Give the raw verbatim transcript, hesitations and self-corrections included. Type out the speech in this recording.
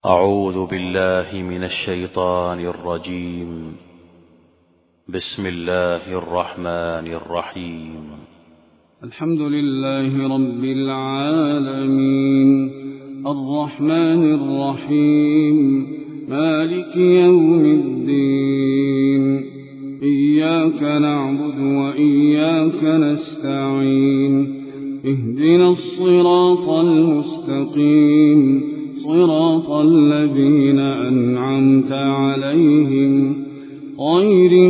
أعوذ بالله من الشيطان الرجيم. بسم الله الرحمن الرحيم. الحمد لله رب العالمين الرحمن الرحيم مالك يوم الدين إياك نعبد وإياك نستعين اهدنا الصراط المستقيم صراط الذين أنعمت عليهم غير